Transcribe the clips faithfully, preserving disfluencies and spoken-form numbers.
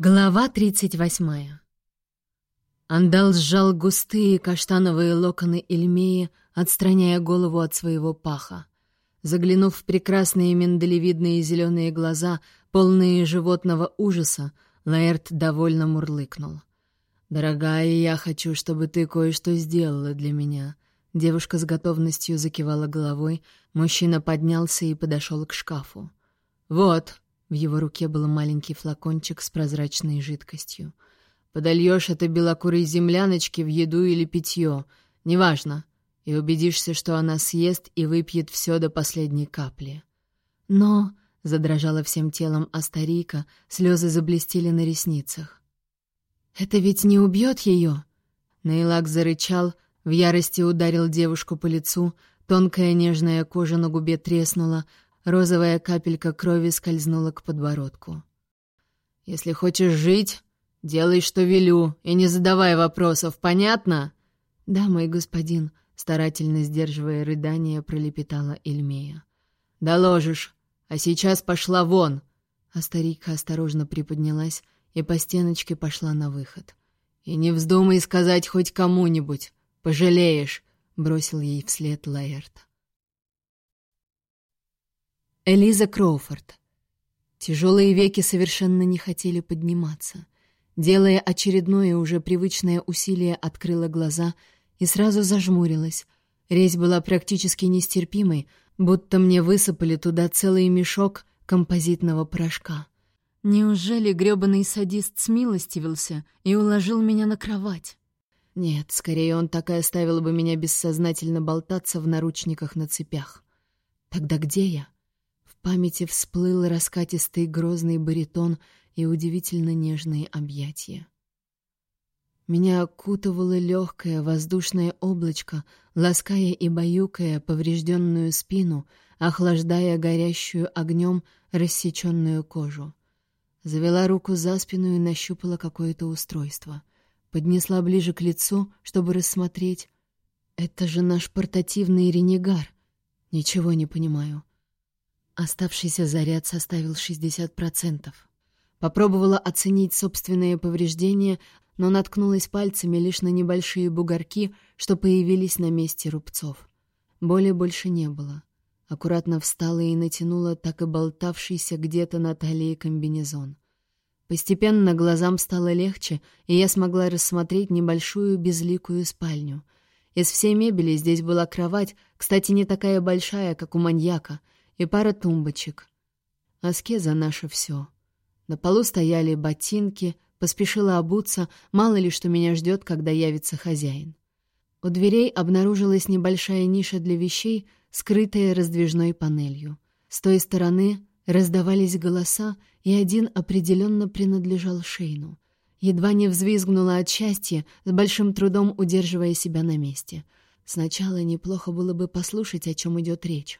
Глава тридцать восьмая. Андал сжал густые каштановые локоны Ильмеи, отстраняя голову от своего паха. Заглянув в прекрасные миндалевидные зеленые глаза, полные животного ужаса, Лаэрт довольно мурлыкнул. «Дорогая, я хочу, чтобы ты кое-что сделала для меня». Девушка с готовностью закивала головой, мужчина поднялся и подошел к шкафу. «Вот». В его руке был маленький флакончик с прозрачной жидкостью. «Подольешь это белокурой земляночке в еду или питье, неважно, и убедишься, что она съест и выпьет все до последней капли». «Но...» — задрожала всем телом Астарийка, слезы заблестели на ресницах. «Это ведь не убьет ее?» Нейлак зарычал, в ярости ударил девушку по лицу, тонкая нежная кожа на губе треснула, розовая капелька крови скользнула к подбородку. «Если хочешь жить, делай, что велю, и не задавай вопросов, понятно?» «Да, мой господин», — старательно сдерживая рыдания, пролепетала Ильмея. «Доложишь, а сейчас пошла вон!» А старика осторожно приподнялась и по стеночке пошла на выход. «И не вздумай сказать хоть кому-нибудь, пожалеешь», — бросил ей вслед Лаэрт. Элиза Кроуфорд. Тяжелые веки совершенно не хотели подниматься. Делая очередное уже привычное усилие, открыла глаза и сразу зажмурилась. Резь была практически нестерпимой, будто мне высыпали туда целый мешок композитного порошка. Неужели грёбаный садист смилостивился и уложил меня на кровать? Нет, скорее он так и оставил бы меня бессознательно болтаться в наручниках на цепях. Тогда где я? В памяти всплыл раскатистый грозный баритон и удивительно нежные объятия. Меня окутывало легкое воздушное облачко, лаская и баюкая поврежденную спину, охлаждая горящую огнем рассеченную кожу. Завела руку за спину и нащупала какое-то устройство. Поднесла ближе к лицу, чтобы рассмотреть. Это же наш портативный ренегар. Ничего не понимаю. Оставшийся заряд составил шестьдесят процентов. Попробовала оценить собственные повреждения, но наткнулась пальцами лишь на небольшие бугорки, что появились на месте рубцов. Боли больше не было. Аккуратно встала и натянула так и болтавшийся где-то на талии комбинезон. Постепенно глазам стало легче, и я смогла рассмотреть небольшую безликую спальню. Из всей мебели здесь была кровать, кстати, не такая большая, как у маньяка, и пара тумбочек. Аскеза — наше все. На полу стояли ботинки, поспешила обуться, мало ли что меня ждет, когда явится хозяин. У дверей обнаружилась небольшая ниша для вещей, скрытая раздвижной панелью. С той стороны раздавались голоса, и один определенно принадлежал Шейну. Едва не взвизгнула от счастья, с большим трудом удерживая себя на месте. Сначала неплохо было бы послушать, о чем идет речь.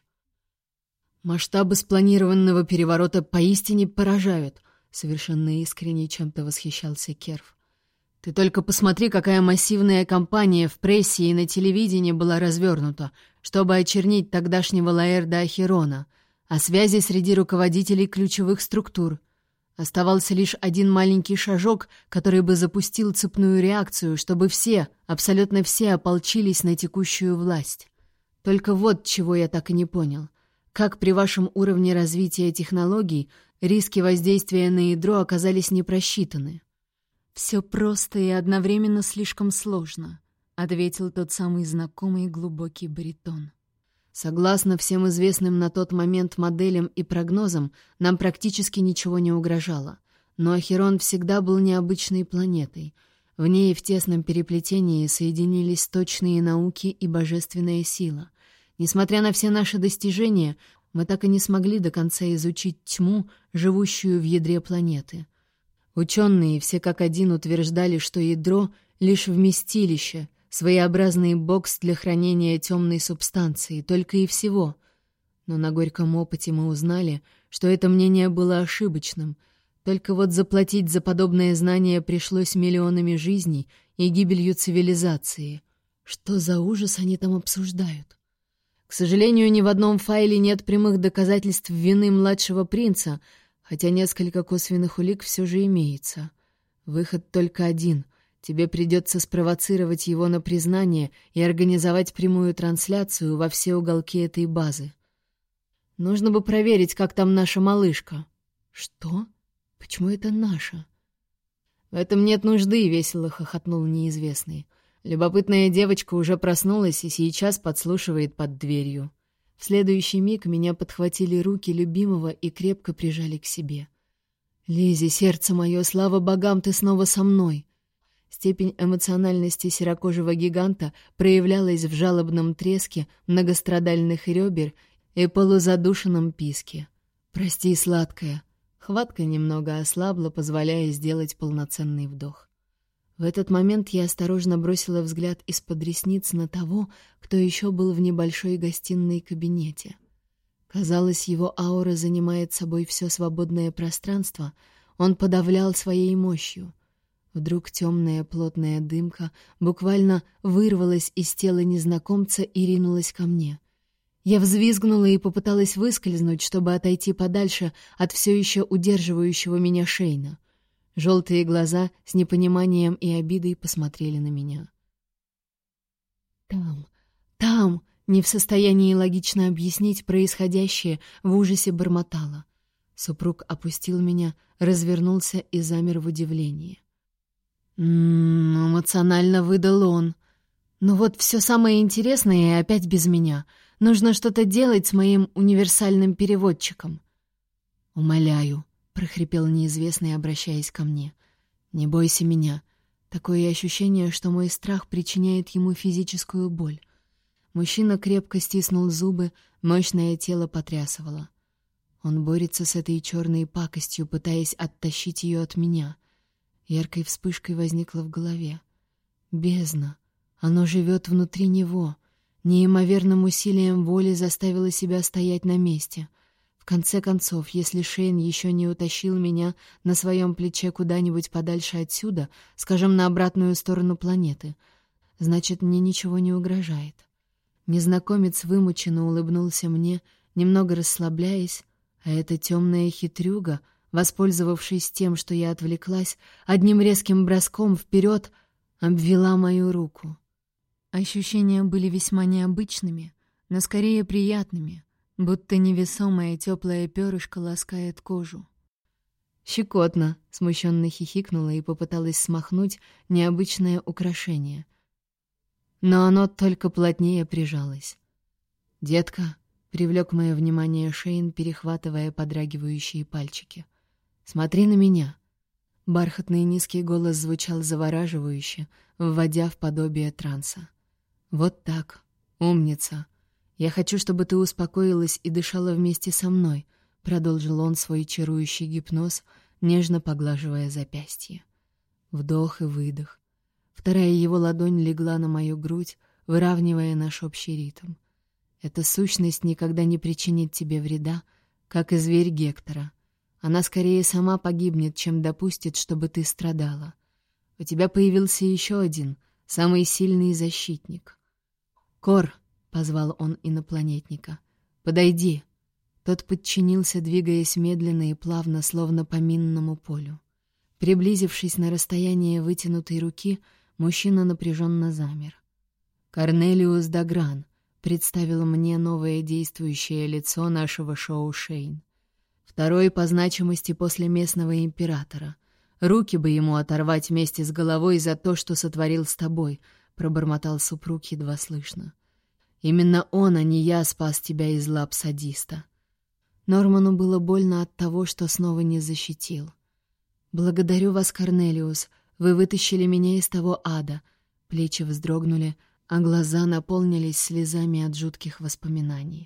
«Масштабы спланированного переворота поистине поражают», — совершенно искренне чем-то восхищался Керф. «Ты только посмотри, какая массивная кампания в прессе и на телевидении была развернута, чтобы очернить тогдашнего Лаэрда Ахерона, о связи среди руководителей ключевых структур. Оставался лишь один маленький шажок, который бы запустил цепную реакцию, чтобы все, абсолютно все ополчились на текущую власть. Только вот чего я так и не понял. Как при вашем уровне развития технологий риски воздействия на ядро оказались не просчитаны?» «Все просто и одновременно слишком сложно», — ответил тот самый знакомый глубокий баритон. «Согласно всем известным на тот момент моделям и прогнозам, нам практически ничего не угрожало. Но Ахерон всегда был необычной планетой. В ней в тесном переплетении соединились точные науки и божественная сила. Несмотря на все наши достижения, мы так и не смогли до конца изучить тьму, живущую в ядре планеты. Ученые все как один утверждали, что ядро — лишь вместилище, своеобразный бокс для хранения темной субстанции, только и всего. Но на горьком опыте мы узнали, что это мнение было ошибочным. Только вот заплатить за подобное знание пришлось миллионами жизней и гибелью цивилизации. Что за ужас они там обсуждают? К сожалению, ни в одном файле нет прямых доказательств вины младшего принца, хотя несколько косвенных улик все же имеется. Выход только один. Тебе придется спровоцировать его на признание и организовать прямую трансляцию во все уголки этой базы. Нужно бы проверить, как там наша малышка». «Что? Почему это наша?» «В этом нет нужды», — весело хохотнул неизвестный. «Любопытная девочка уже проснулась и сейчас подслушивает под дверью». В следующий миг меня подхватили руки любимого и крепко прижали к себе. «Лиззи, сердце мое, слава богам, ты снова со мной!» Степень эмоциональности серокожего гиганта проявлялась в жалобном треске многострадальных ребер и полузадушенном писке. «Прости, сладкая». Хватка немного ослабла, позволяя сделать полноценный вдох. В этот момент я осторожно бросила взгляд из-под ресниц на того, кто еще был в небольшой гостиной кабинете. Казалось, его аура занимает собой все свободное пространство, он подавлял своей мощью. Вдруг темная плотная дымка буквально вырвалась из тела незнакомца и ринулась ко мне. Я взвизгнула и попыталась выскользнуть, чтобы отойти подальше от все еще удерживающего меня Шейна. Желтые глаза с непониманием и обидой посмотрели на меня. «Там, там!» — не в состоянии логично объяснить происходящее, в ужасе бормотала. Супруг опустил меня, развернулся и замер в удивлении. «М-м-м», эмоционально выдал он. «Ну вот все самое интересное и опять без меня. Нужно что-то делать с моим универсальным переводчиком». «Умоляю», — прохрипел неизвестный, обращаясь ко мне. «Не бойся меня. Такое ощущение, что мой страх причиняет ему физическую боль». Мужчина крепко стиснул зубы, мощное тело потрясывало. Он борется с этой черной пакостью, пытаясь оттащить ее от меня. Яркой вспышкой возникло в голове. Бездна. Оно живет внутри него. Неимоверным усилием воли заставило себя стоять на месте. В конце концов, если Шейн еще не утащил меня на своем плече куда-нибудь подальше отсюда, скажем, на обратную сторону планеты, значит, мне ничего не угрожает. Незнакомец вымученно улыбнулся мне, немного расслабляясь, а эта темная хитрюга, воспользовавшись тем, что я отвлеклась, одним резким броском вперед обвела мою руку. Ощущения были весьма необычными, но скорее приятными, будто невесомое теплое перышко ласкает кожу. «Щекотно», — смущенно хихикнула и попыталась смахнуть необычное украшение. Но оно только плотнее прижалось. «Детка», — привлек мое внимание Шейн, перехватывая подрагивающие пальчики. «Смотри на меня». Бархатный низкий голос звучал завораживающе, вводя в подобие транса. «Вот так. Умница. Я хочу, чтобы ты успокоилась и дышала вместе со мной», — продолжил он свой чарующий гипноз, нежно поглаживая запястье. Вдох и выдох. Вторая его ладонь легла на мою грудь, выравнивая наш общий ритм. Эта сущность никогда не причинит тебе вреда, как и зверь Гектора. Она скорее сама погибнет, чем допустит, чтобы ты страдала. У тебя появился еще один, самый сильный защитник. «Кор», — позвал он инопланетника, — «подойди». Тот подчинился, двигаясь медленно и плавно, словно по минному полю. Приблизившись на расстояние вытянутой руки, мужчина напряженно замер. «Корнелиус Дагран», — представил мне новое действующее лицо нашего шоу Шейн. «Второй по значимости после местного императора. Руки бы ему оторвать вместе с головой за то, что сотворил с тобой», — пробормотал супруг едва слышно. «Именно он, а не я, спас тебя из лап садиста». Норману было больно от того, что снова не защитил. «Благодарю вас, Корнелиус. Вы вытащили меня из того ада». Плечи вздрогнули, а глаза наполнились слезами от жутких воспоминаний.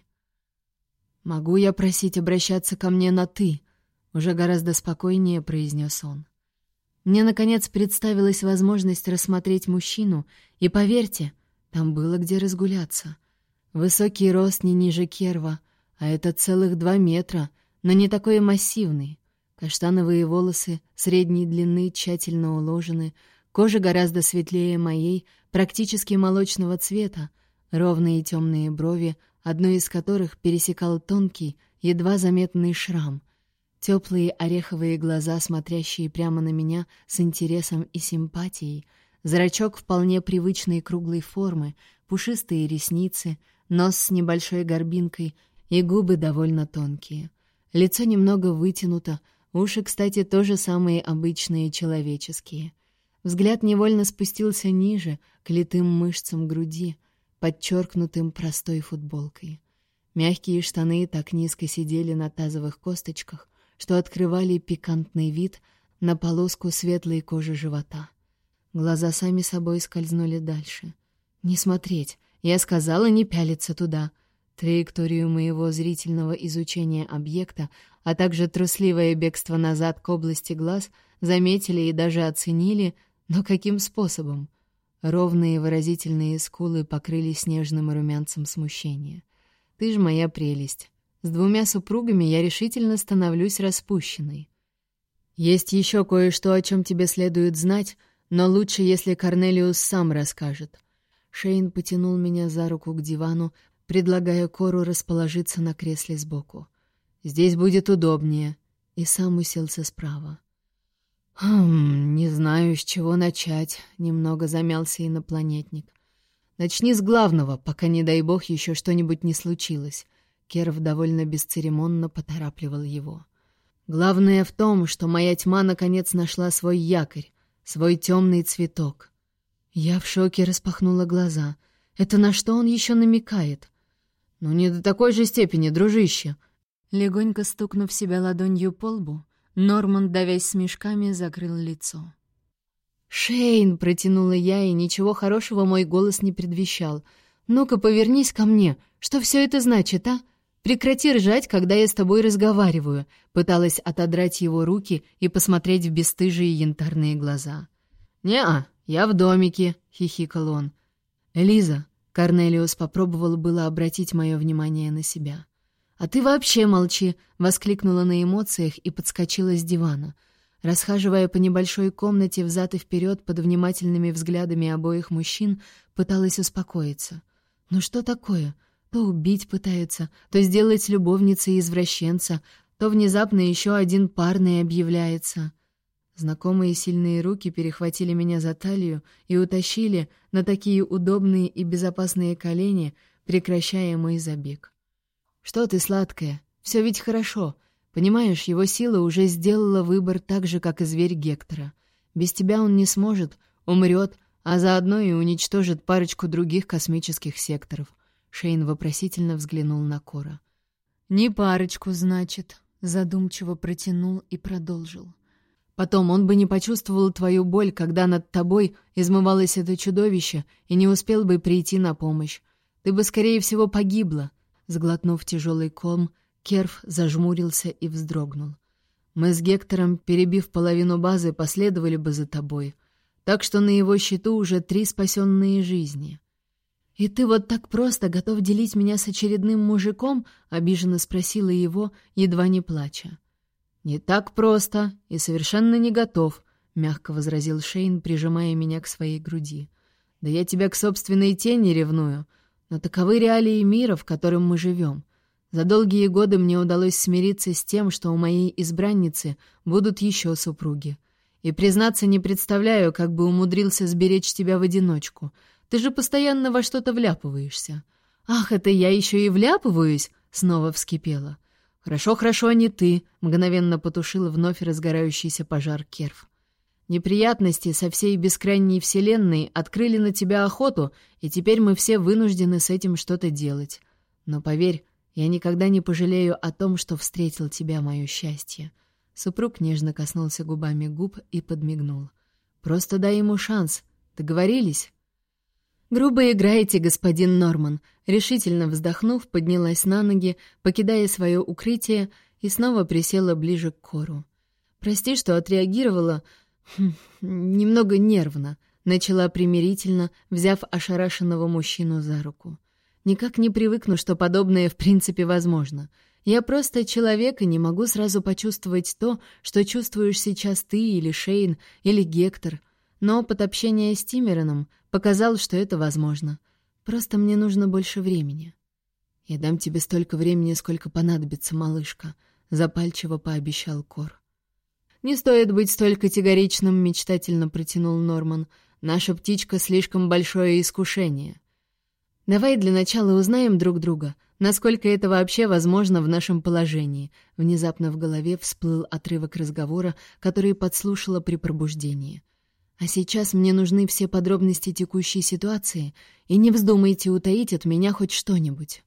«Могу я просить обращаться ко мне на «ты»?» — уже гораздо спокойнее произнес он. Мне, наконец, представилась возможность рассмотреть мужчину, и, поверьте, там было где разгуляться. Высокий рост не ниже Керва, а это целых два метра, но не такой массивный. Каштановые волосы средней длины тщательно уложены, кожа гораздо светлее моей, практически молочного цвета, ровные темные брови, одну из которых пересекал тонкий, едва заметный шрам. Теплые ореховые глаза, смотрящие прямо на меня с интересом и симпатией, зрачок вполне привычной круглой формы, пушистые ресницы, нос с небольшой горбинкой и губы довольно тонкие. Лицо немного вытянуто, уши, кстати, тоже самые обычные человеческие. Взгляд невольно спустился ниже, к литым мышцам груди, подчеркнутым простой футболкой. Мягкие штаны так низко сидели на тазовых косточках, что открывали пикантный вид на полоску светлой кожи живота. Глаза сами собой скользнули дальше. «Не смотреть! Я сказала не пялиться туда!» Траекторию моего зрительного изучения объекта, а также трусливое бегство назад к области глаз заметили и даже оценили, но каким способом? Ровные выразительные скулы покрылись снежным румянцем смущения. «Ты ж моя прелесть! С двумя супругами я решительно становлюсь распущенной. Есть еще кое-что, о чем тебе следует знать, но лучше, если Корнелиус сам расскажет». Шейн потянул меня за руку к дивану, предлагая Кору расположиться на кресле сбоку. «Здесь будет удобнее», и сам уселся справа. «Хм, не знаю, с чего начать», — немного замялся инопланетник. «Начни с главного, пока, не дай бог, еще что-нибудь не случилось». Керв довольно бесцеремонно поторапливал его. «Главное в том, что моя тьма наконец нашла свой якорь, свой темный цветок». Я в шоке распахнула глаза. «Это на что он еще намекает?» «Ну не до такой же степени, дружище!» Легонько стукнув себя ладонью по лбу, Норман, давясь смешками, закрыл лицо. «Шейн!» — протянула я, и ничего хорошего мой голос не предвещал. «Ну-ка, повернись ко мне. Что все это значит, а? Прекрати ржать, когда я с тобой разговариваю», — пыталась отодрать его руки и посмотреть в бесстыжие янтарные глаза. «Не-а, я в домике», — хихикал он. «Элиза», — Корнелиус попробовал было обратить мое внимание на себя. «А ты вообще молчи», — воскликнула на эмоциях и подскочила с дивана. Расхаживая по небольшой комнате взад и вперед под внимательными взглядами обоих мужчин, пыталась успокоиться. «Ну что такое? То убить пытаются, то сделать любовницей извращенца, то внезапно еще один парный объявляется». Знакомые сильные руки перехватили меня за талию и утащили на такие удобные и безопасные колени, прекращая мой забег. «Что ты, сладкая? Все ведь хорошо. Понимаешь, его сила уже сделала выбор так же, как и зверь Гектора. Без тебя он не сможет, умрет, а заодно и уничтожит парочку других космических секторов». Шейн вопросительно взглянул на Кора. «Не парочку, значит», — задумчиво протянул и продолжил. «Потом он бы не почувствовал твою боль, когда над тобой измывалось это чудовище, и не успел бы прийти на помощь. Ты бы, скорее всего, погибла». Сглотнув тяжелый ком, Керв зажмурился и вздрогнул. «Мы с Гектором, перебив половину базы, последовали бы за тобой. Так что на его счету уже три спасенные жизни». «И ты вот так просто готов делить меня с очередным мужиком?» — обиженно спросила его, едва не плача. «Не так просто и совершенно не готов», — мягко возразил Шейн, прижимая меня к своей груди. «Да я тебя к собственной тени ревную, но таковы реалии мира, в котором мы живем. За долгие годы мне удалось смириться с тем, что у моей избранницы будут еще супруги. И, признаться, не представляю, как бы умудрился сберечь тебя в одиночку. Ты же постоянно во что-то вляпываешься». «Ах, это я еще и вляпываюсь?» — снова вскипела. «Хорошо, хорошо, не ты», — мгновенно потушил вновь разгорающийся пожар Керв. «Неприятности со всей бескрайней вселенной открыли на тебя охоту, и теперь мы все вынуждены с этим что-то делать. Но поверь, я никогда не пожалею о том, что встретил тебя, мое счастье». Супруг нежно коснулся губами губ и подмигнул. «Просто дай ему шанс. Договорились?» «Грубо играете, господин Норман», — решительно вздохнув, поднялась на ноги, покидая свое укрытие, и снова присела ближе к Кору. «Прости, что отреагировала хм, немного нервно», — начала примирительно, взяв ошарашенного мужчину за руку. «Никак не привыкну, что подобное в принципе возможно. Я просто человек и не могу сразу почувствовать то, что чувствуешь сейчас ты или Шейн, или Гектор. Но опыт общения с Тиммероном показал, что это возможно. Просто мне нужно больше времени». «Я дам тебе столько времени, сколько понадобится, малышка», — запальчиво пообещал Кор. «Не стоит быть столь категоричным», — мечтательно протянул Норман. «Наша птичка — слишком большое искушение. Давай для начала узнаем друг друга, насколько это вообще возможно в нашем положении». Внезапно в голове всплыл отрывок разговора, который подслушала при пробуждении. «А сейчас мне нужны все подробности текущей ситуации, и не вздумайте утаить от меня хоть что-нибудь».